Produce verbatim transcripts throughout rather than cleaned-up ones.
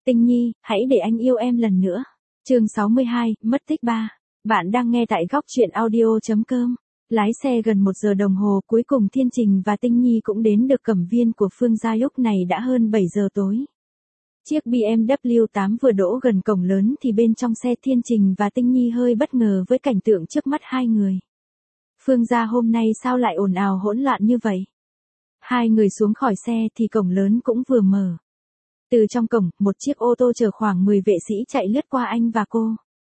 Tinh Nhi, hãy để anh yêu em lần nữa. Chương sáu mươi hai, mất tích ba. Bạn đang nghe tại góc truyện audio chấm com. Lái xe gần một giờ đồng hồ, cuối cùng Thiên Trình và Tinh Nhi cũng đến được Cẩm Viên của Phương gia. Lúc này đã hơn bảy giờ tối. Chiếc bê em vê tám vừa đỗ gần cổng lớn thì bên trong xe Thiên Trình và Tinh Nhi hơi bất ngờ với cảnh tượng trước mắt hai người. Phương gia hôm nay sao lại ồn ào hỗn loạn như vậy? Hai người xuống khỏi xe thì cổng lớn cũng vừa mở. Từ trong cổng, một chiếc ô tô chở khoảng mười vệ sĩ chạy lướt qua anh và cô.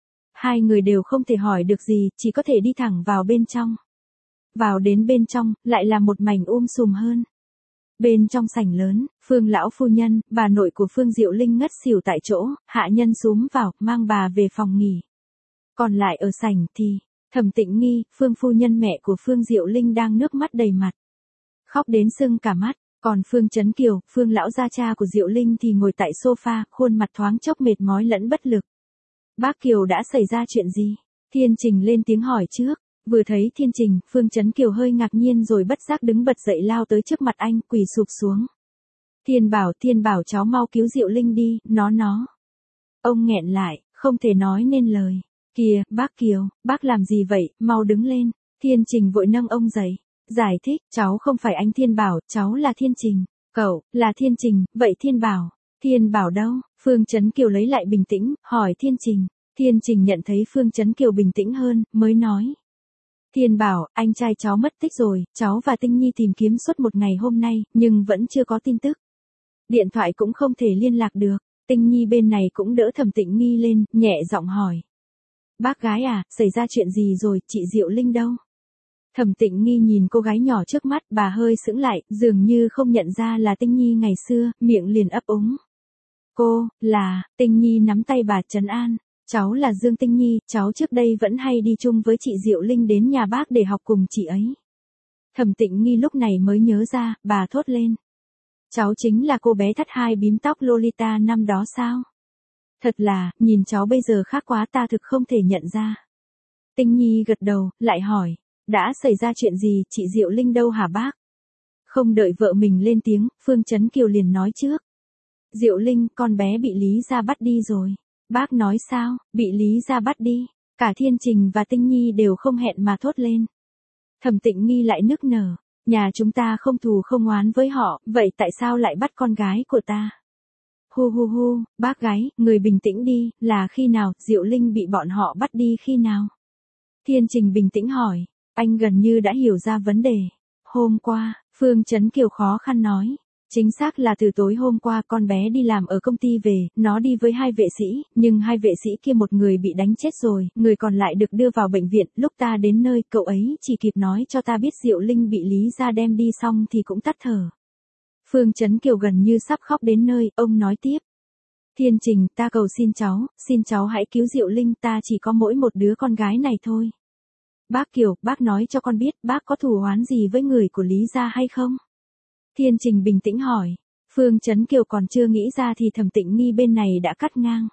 Hai người đều không thể hỏi được gì, chỉ có thể đi thẳng vào bên trong. Vào đến bên trong, lại là một mảnh um sùm hơn. Bên trong sảnh lớn, Phương lão phu nhân, bà nội của Phương Diệu Linh ngất xỉu tại chỗ, hạ nhân xúm vào, mang bà về phòng nghỉ. Còn lại ở sảnh thì, Thẩm Tịnh Nghi, Phương phu nhân mẹ của Phương Diệu Linh đang nước mắt đầy mặt. Khóc đến sưng cả mắt. Còn Phương Chấn Kiều, Phương lão gia cha của Diệu Linh thì ngồi tại sofa, khuôn mặt thoáng chốc mệt mỏi lẫn bất lực. Bác Kiều đã xảy ra chuyện gì? Thiên Trình lên tiếng hỏi trước. Vừa thấy Thiên Trình, Phương Chấn Kiều hơi ngạc nhiên rồi bất giác đứng bật dậy lao tới trước mặt anh, quỳ sụp xuống. Thiên bảo, Thiên bảo cháu mau cứu Diệu Linh đi, nó nó. Ông nghẹn lại, không thể nói nên lời. Kìa, bác Kiều, bác làm gì vậy, mau đứng lên. Thiên Trình vội nâng ông dậy. Giải thích, cháu không phải anh Thiên Bảo, cháu là Thiên Trình. Cậu, là Thiên Trình, vậy Thiên Bảo. Thiên Bảo đâu? Phương Chấn Kiều lấy lại bình tĩnh, hỏi Thiên Trình. Thiên Trình nhận thấy Phương Chấn Kiều bình tĩnh hơn, mới nói. Thiên Bảo, anh trai cháu mất tích rồi, cháu và Tinh Nhi tìm kiếm suốt một ngày hôm nay, nhưng vẫn chưa có tin tức. Điện thoại cũng không thể liên lạc được. Tinh Nhi bên này cũng đỡ Thẩm Tịnh Nghi lên, nhẹ giọng hỏi. Bác gái à, xảy ra chuyện gì rồi, chị Diệu Linh đâu? Thẩm Tịnh Nghi nhìn cô gái nhỏ trước mắt, bà hơi sững lại, dường như không nhận ra là Tinh Nhi ngày xưa, miệng liền ấp úng. Cô, là, Tinh Nhi nắm tay bà trấn an. Cháu là Dương Tinh Nhi, cháu trước đây vẫn hay đi chung với chị Diệu Linh đến nhà bác để học cùng chị ấy. Thẩm Tịnh Nghi lúc này mới nhớ ra, bà thốt lên. Cháu chính là cô bé thắt hai bím tóc Lolita năm đó sao? Thật là, nhìn cháu bây giờ khác quá, ta thực không thể nhận ra. Tinh Nhi gật đầu, lại hỏi. Đã xảy ra chuyện gì, chị Diệu Linh đâu hả bác? Không đợi vợ mình lên tiếng, Phương Chấn Kiều liền nói trước. Diệu Linh, con bé bị Lý gia bắt đi rồi. Bác nói sao, bị Lý gia bắt đi? Cả Thiên Trình và Tinh Nhi đều không hẹn mà thốt lên. Thẩm Tịnh Nghi lại nức nở. Nhà chúng ta không thù không oán với họ, vậy tại sao lại bắt con gái của ta? Hu hu hu, bác gái, người bình tĩnh đi, là khi nào, Diệu Linh bị bọn họ bắt đi khi nào? Thiên Trình bình tĩnh hỏi. Anh gần như đã hiểu ra vấn đề. Hôm qua, Phương Chấn Kiều khó khăn nói. Chính xác là từ tối hôm qua con bé đi làm ở công ty về, nó đi với hai vệ sĩ, nhưng hai vệ sĩ kia một người bị đánh chết rồi, người còn lại được đưa vào bệnh viện. Lúc ta đến nơi, cậu ấy chỉ kịp nói cho ta biết Diệu Linh bị Lý gia đem đi xong thì cũng tắt thở. Phương Chấn Kiều gần như sắp khóc đến nơi, ông nói tiếp. Thiên Trình, ta cầu xin cháu, xin cháu hãy cứu Diệu Linh, ta chỉ có mỗi một đứa con gái này thôi. Bác Kiều, bác nói cho con biết, bác có thù oán gì với người của Lý gia hay không? Thiên Trình bình tĩnh hỏi. Phương Chấn Kiều còn chưa nghĩ ra thì Thẩm Tịnh Nghi bên này đã cắt ngang.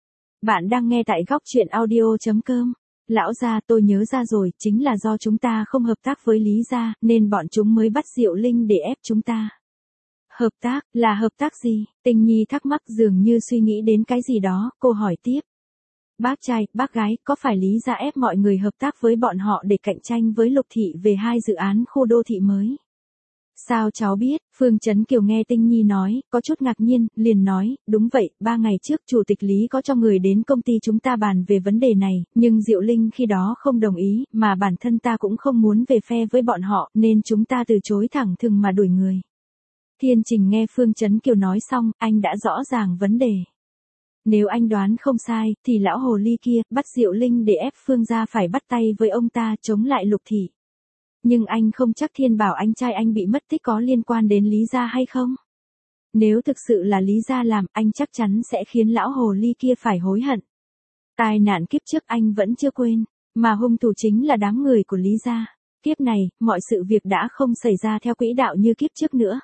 Bạn đang nghe tại góc truyện audio chấm com. Lão gia, tôi nhớ ra rồi, chính là do chúng ta không hợp tác với Lý gia, nên bọn chúng mới bắt Diệu Linh để ép chúng ta. Hợp tác, là hợp tác gì? Tinh Nhi thắc mắc, dường như suy nghĩ đến cái gì đó, cô hỏi tiếp. Bác trai, bác gái, có phải Lý gia ép mọi người hợp tác với bọn họ để cạnh tranh với Lục thị về hai dự án khu đô thị mới? Sao cháu biết? Phương Chấn Kiều nghe Tinh Nhi nói, có chút ngạc nhiên, liền nói, đúng vậy, ba ngày trước chủ tịch Lý có cho người đến công ty chúng ta bàn về vấn đề này, nhưng Diệu Linh khi đó không đồng ý, mà bản thân ta cũng không muốn về phe với bọn họ, nên chúng ta từ chối thẳng thừng mà đuổi người. Thiên Trình nghe Phương Chấn Kiều nói xong, anh đã rõ ràng vấn đề. Nếu anh đoán không sai, thì lão hồ ly kia, bắt Diệu Linh để ép Phương gia phải bắt tay với ông ta chống lại Lục thị. Nhưng anh không chắc Thiên Bảo anh trai anh bị mất tích có liên quan đến Lý gia hay không? Nếu thực sự là Lý gia làm, anh chắc chắn sẽ khiến lão hồ ly kia phải hối hận. Tai nạn kiếp trước anh vẫn chưa quên, mà hung thủ chính là đám người của Lý gia. Kiếp này, mọi sự việc đã không xảy ra theo quỹ đạo như kiếp trước nữa.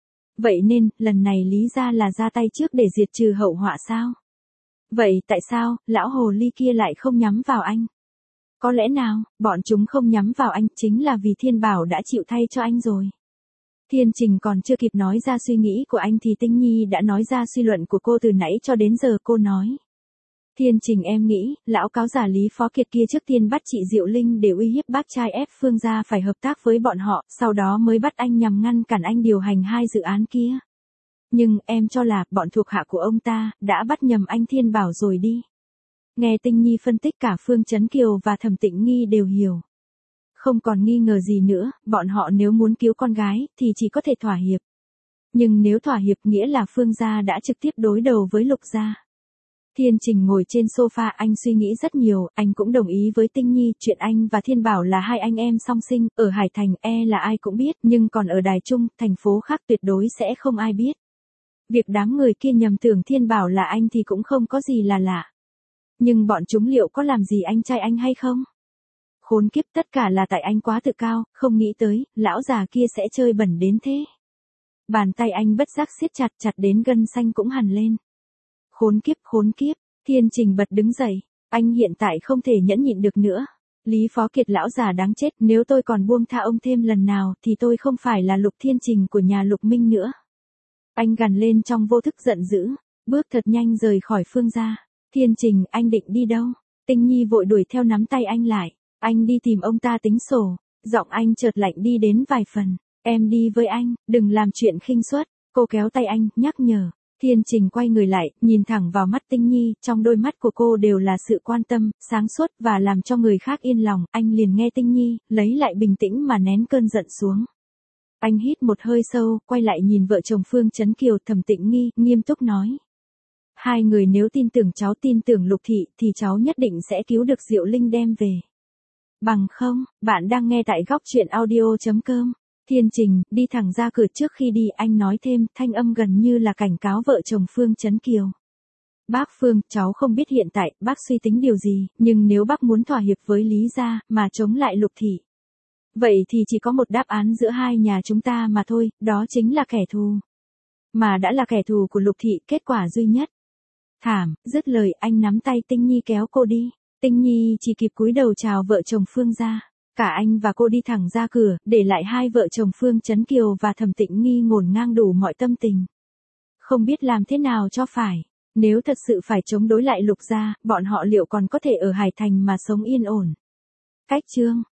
Vậy nên, lần này Lý gia là ra tay trước để diệt trừ hậu họa sao? Vậy tại sao, lão hồ ly kia lại không nhắm vào anh? Có lẽ nào, bọn chúng không nhắm vào anh chính là vì Thiên Bảo đã chịu thay cho anh rồi. Thiên Trình còn chưa kịp nói ra suy nghĩ của anh thì Tinh Nhi đã nói ra suy luận của cô từ nãy cho đến giờ. Cô nói. Thiên Trình em nghĩ, lão cáo giả Lý Phó Kiệt kia trước tiên bắt chị Diệu Linh để uy hiếp bác trai ép Phương gia phải hợp tác với bọn họ, sau đó mới bắt anh nhằm ngăn cản anh điều hành hai dự án kia. Nhưng em cho là bọn thuộc hạ của ông ta đã bắt nhầm anh Thiên Bảo rồi đi. Nghe Tinh Nhi phân tích cả Phương Chấn Kiều và Thẩm Tịnh Nghi đều hiểu. Không còn nghi ngờ gì nữa, bọn họ nếu muốn cứu con gái thì chỉ có thể thỏa hiệp. Nhưng nếu thỏa hiệp nghĩa là Phương gia đã trực tiếp đối đầu với Lục gia. Thiên Trình ngồi trên sofa, anh suy nghĩ rất nhiều, anh cũng đồng ý với Tinh Nhi, chuyện anh và Thiên Bảo là hai anh em song sinh, ở Hải Thành e là ai cũng biết, nhưng còn ở Đài Trung, thành phố khác tuyệt đối sẽ không ai biết. Việc đám người kia nhầm tưởng Thiên Bảo là anh thì cũng không có gì là lạ. Nhưng bọn chúng liệu có làm gì anh trai anh hay không? Khốn kiếp, tất cả là tại anh quá tự cao, không nghĩ tới, lão già kia sẽ chơi bẩn đến thế. Bàn tay anh bất giác siết chặt chặt đến gân xanh cũng hằn lên. Khốn kiếp, khốn kiếp, Thiên Trình bật đứng dậy, anh hiện tại không thể nhẫn nhịn được nữa. Lý Phó Kiệt lão già đáng chết, nếu tôi còn buông tha ông thêm lần nào thì tôi không phải là Lục Thiên Trình của nhà Lục Minh nữa. Anh gằn lên trong vô thức giận dữ, bước thật nhanh rời khỏi Phương gia. Thiên Trình, anh định đi đâu? Tinh Nhi vội đuổi theo nắm tay anh lại. Anh đi tìm ông ta tính sổ. Giọng anh chợt lạnh đi đến vài phần. Em đi với anh, đừng làm chuyện khinh suất. Cô kéo tay anh, nhắc nhở. Thiên Trình quay người lại, nhìn thẳng vào mắt Tinh Nhi, trong đôi mắt của cô đều là sự quan tâm, sáng suốt và làm cho người khác yên lòng. Anh liền nghe Tinh Nhi, lấy lại bình tĩnh mà nén cơn giận xuống. Anh hít một hơi sâu, quay lại nhìn vợ chồng Phương Chấn Kiều, Thẩm Tịnh Nghi, nghiêm túc nói. Hai người nếu tin tưởng cháu, tin tưởng Lục Thị, thì cháu nhất định sẽ cứu được Diệu Linh đem về. Bằng không, bạn đang nghe tại góc truyện audio chấm com. Thiên Trình, đi thẳng ra cửa, trước khi đi anh nói thêm, thanh âm gần như là cảnh cáo vợ chồng Phương Chấn Kiều. Bác Phương, cháu không biết hiện tại, bác suy tính điều gì, nhưng nếu bác muốn thỏa hiệp với Lý gia, mà chống lại Lục Thị. Vậy thì chỉ có một đáp án giữa hai nhà chúng ta mà thôi, đó chính là kẻ thù. Mà đã là kẻ thù của Lục Thị, kết quả duy nhất. Thảm, dứt lời anh nắm tay Tinh Nhi kéo cô đi. Tinh Nhi chỉ kịp cúi đầu chào vợ chồng Phương gia. Cả anh và cô đi thẳng ra cửa, để lại hai vợ chồng Phương Chấn Kiều và Thẩm Tịnh Nghi ngổn ngang đủ mọi tâm tình. Không biết làm thế nào cho phải. Nếu thật sự phải chống đối lại Lục gia, bọn họ liệu còn có thể ở Hải Thành mà sống yên ổn. Cách chương